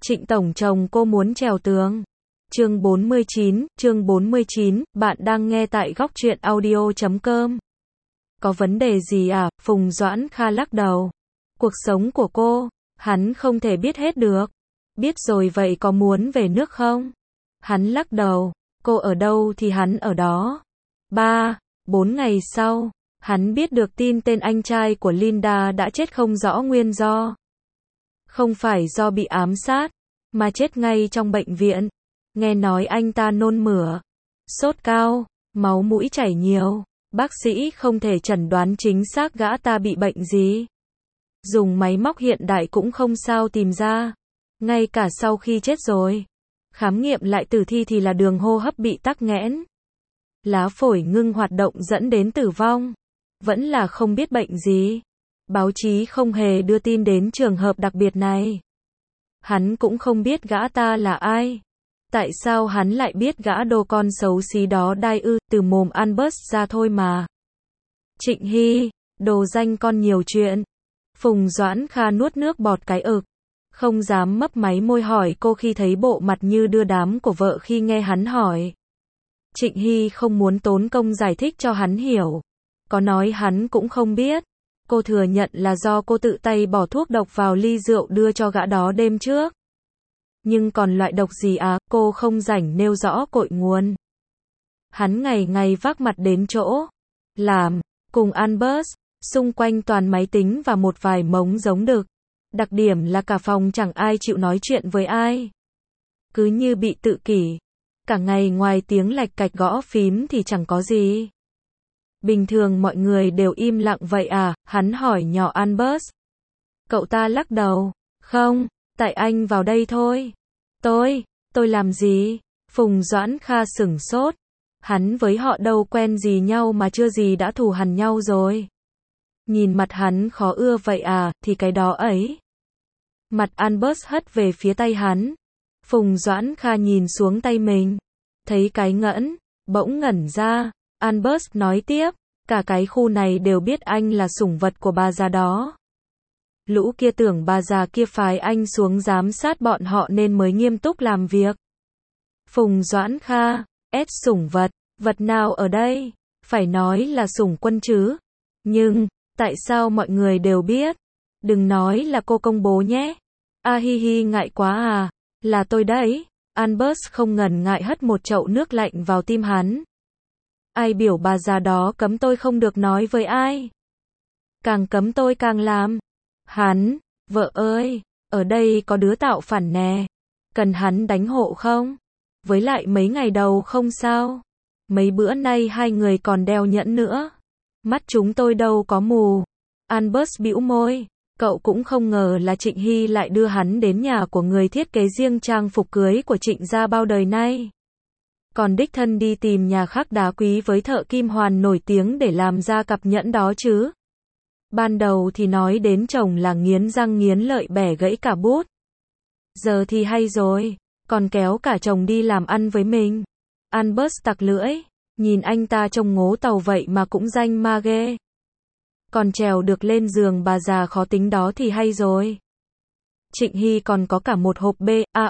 Trịnh tổng chồng cô muốn trèo tường. Chương 49, bạn đang nghe tại góc truyện audio.com. Có vấn đề gì à? Phùng Doãn Kha lắc đầu. Cuộc sống của cô, hắn không thể biết hết được. Biết rồi vậy có muốn về nước không? Hắn lắc đầu. Cô ở đâu thì hắn ở đó. 3-4 ngày sau, hắn biết được tin tên anh trai của Linda đã chết không rõ nguyên do. Không phải do bị ám sát, mà chết ngay trong bệnh viện. Nghe nói anh ta nôn mửa, sốt cao, máu mũi chảy nhiều. Bác sĩ không thể chẩn đoán chính xác gã ta bị bệnh gì. Dùng máy móc hiện đại cũng không sao tìm ra. Ngay cả sau khi chết rồi, khám nghiệm lại tử thi thì là đường hô hấp bị tắc nghẽn. Lá phổi ngưng hoạt động dẫn đến tử vong. Vẫn là không biết bệnh gì. Báo chí không hề đưa tin đến trường hợp đặc biệt này. Hắn cũng không biết gã ta là ai. Tại sao hắn lại biết gã đồ con xấu xí đó đai ư, từ mồm Albert ra thôi mà. Trịnh Hy, đồ danh con nhiều chuyện. Phùng Doãn Kha nuốt nước bọt cái ực. Không dám mấp máy môi hỏi cô khi thấy bộ mặt như đưa đám của vợ khi nghe hắn hỏi. Trịnh Hy không muốn tốn công giải thích cho hắn hiểu. Có nói hắn cũng không biết. Cô thừa nhận là do cô tự tay bỏ thuốc độc vào ly rượu đưa cho gã đó đêm trước. Nhưng còn loại độc gì à, cô không rảnh nêu rõ cội nguồn. Hắn ngày ngày vác mặt đến chỗ làm, cùng Albert, xung quanh toàn máy tính và một vài mống giống đực. Đặc điểm là cả phòng chẳng ai chịu nói chuyện với ai. Cứ như bị tự kỷ. Cả ngày ngoài tiếng lạch cạch gõ phím thì chẳng có gì. Bình thường mọi người đều im lặng vậy à, hắn hỏi nhỏ Albert. Cậu ta lắc đầu. Không, tại anh vào đây thôi. Tôi làm gì? Phùng Doãn Kha sửng sốt. Hắn với họ đâu quen gì nhau mà chưa gì đã thù hằn nhau rồi. Nhìn mặt hắn khó ưa vậy à, thì cái đó ấy. Mặt Albert hất về phía tay hắn. Phùng Doãn Kha nhìn xuống tay mình. Thấy cái ngẫn, bỗng ngẩn ra. Albert nói tiếp, cả cái khu này đều biết anh là sủng vật của bà già đó. Lũ kia tưởng bà già kia phái anh xuống giám sát bọn họ nên mới nghiêm túc làm việc. Phùng Doãn Kha, sủng vật, vật nào ở đây? Phải nói là sủng quân chứ. Nhưng, tại sao mọi người đều biết? Đừng nói là cô công bố nhé. A hi hi ngại quá à, là tôi đấy. Albert không ngần ngại hất một chậu nước lạnh vào tim hắn. Ai biểu bà già đó cấm tôi không được nói với ai. Càng cấm tôi càng làm. Hắn, vợ ơi, ở đây có đứa tạo phản nè. Cần hắn đánh hộ không? Với lại mấy ngày đầu không sao. Mấy bữa nay hai người còn đeo nhẫn nữa. Mắt chúng tôi đâu có mù. Albert bĩu môi. Cậu cũng không ngờ là Trịnh Hy lại đưa hắn đến nhà của người thiết kế riêng trang phục cưới của Trịnh gia bao đời nay. Còn đích thân đi tìm nhà khắc đá quý với thợ kim hoàn nổi tiếng để làm ra cặp nhẫn đó chứ. Ban đầu thì nói đến chồng là nghiến răng nghiến lợi bẻ gãy cả bút. Giờ thì hay rồi, còn kéo cả chồng đi làm ăn với mình. Albert tặc lưỡi, nhìn anh ta trông ngố tàu vậy mà cũng danh ma ghê. Còn trèo được lên giường bà già khó tính đó thì hay rồi. Trịnh Hy còn có cả một hộp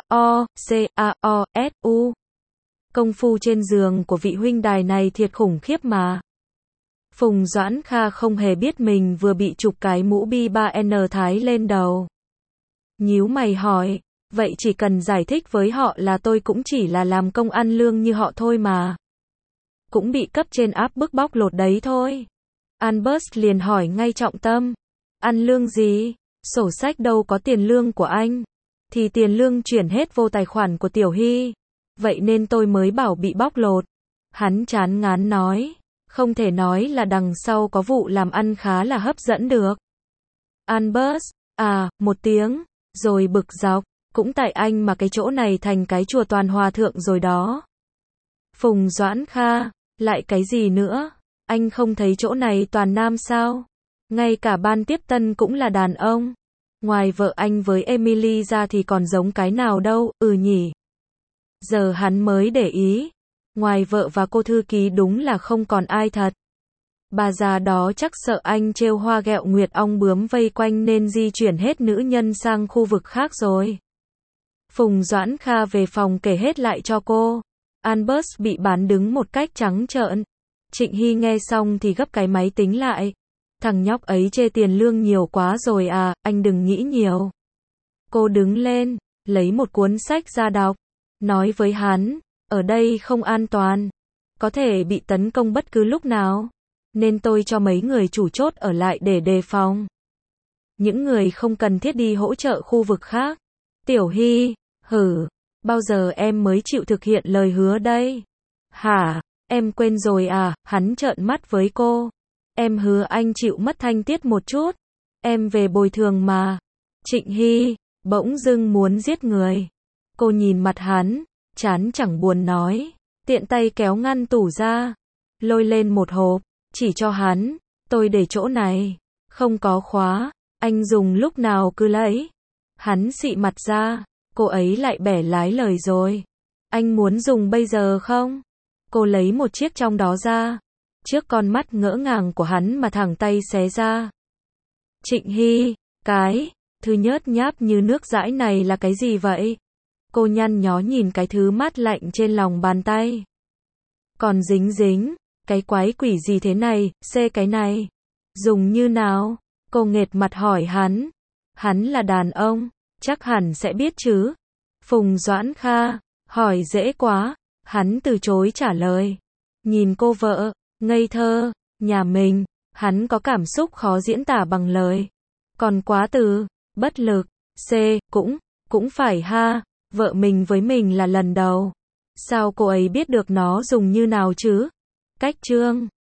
BAOCAOSU. Công phu trên giường của vị huynh đài này thiệt khủng khiếp mà. Phùng Doãn Kha không hề biết mình vừa bị chụp cái mũ B3N thái lên đầu. Nhíu mày hỏi, vậy chỉ cần giải thích với họ là tôi cũng chỉ là làm công ăn lương như họ thôi mà. Cũng bị cấp trên áp bức bóc lột đấy thôi. Albert liền hỏi ngay trọng tâm. Ăn lương gì? Sổ sách đâu có tiền lương của anh. Thì tiền lương chuyển hết vô tài khoản của Tiểu Hy. Vậy nên tôi mới bảo bị bóc lột. Hắn chán ngán nói. Không thể nói là đằng sau có vụ làm ăn khá là hấp dẫn được. Albert, một tiếng, rồi bực dọc. Cũng tại anh mà cái chỗ này thành cái chùa toàn hòa thượng rồi đó. Phùng Doãn Kha, lại cái gì nữa? Anh không thấy chỗ này toàn nam sao? Ngay cả ban tiếp tân cũng là đàn ông. Ngoài vợ anh với Emily ra thì còn giống cái nào đâu, nhỉ. Giờ hắn mới để ý. Ngoài vợ và cô thư ký đúng là không còn ai thật. Bà già đó chắc sợ anh trêu hoa ghẹo nguyệt ong bướm vây quanh nên di chuyển hết nữ nhân sang khu vực khác rồi. Phùng Doãn Kha về phòng kể hết lại cho cô. Albert bị bán đứng một cách trắng trợn. Trịnh Hy nghe xong thì gấp cái máy tính lại. Thằng nhóc ấy chê tiền lương nhiều quá rồi à, anh đừng nghĩ nhiều. Cô đứng lên, lấy một cuốn sách ra đọc. Nói với hắn, ở đây không an toàn. Có thể bị tấn công bất cứ lúc nào. Nên tôi cho mấy người chủ chốt ở lại để đề phòng. Những người không cần thiết đi hỗ trợ khu vực khác. Tiểu Hy, bao giờ em mới chịu thực hiện lời hứa đây? Hả, em quên rồi à? Hắn trợn mắt với cô. Em hứa anh chịu mất thanh tiết một chút. Em về bồi thường mà. Trịnh Hy, bỗng dưng muốn giết người. Cô nhìn mặt hắn, chán chẳng buồn nói. Tiện tay kéo ngăn tủ ra. Lôi lên một hộp, chỉ cho hắn. Tôi để chỗ này. Không có khóa. Anh dùng lúc nào cứ lấy. Hắn xị mặt ra. Cô ấy lại bẻ lái lời rồi. Anh muốn dùng bây giờ không? Cô lấy một chiếc trong đó ra. Trước con mắt ngỡ ngàng của hắn mà thẳng tay xé ra. Trịnh Hy, cái thứ nhớt nháp như nước dãi này là cái gì vậy? Cô nhăn nhó nhìn cái thứ mát lạnh trên lòng bàn tay. Còn dính dính, cái quái quỷ gì thế này, cái này. Dùng như nào? Cô nghệt mặt hỏi hắn. Hắn là đàn ông, chắc hẳn sẽ biết chứ. Phùng Doãn Kha, hỏi dễ quá. Hắn từ chối trả lời. Nhìn cô vợ, ngây thơ, nhà mình, hắn có cảm xúc khó diễn tả bằng lời. Còn quá từ, bất lực, cũng phải ha, vợ mình với mình là lần đầu. Sao cô ấy biết được nó dùng như nào chứ? Cách chương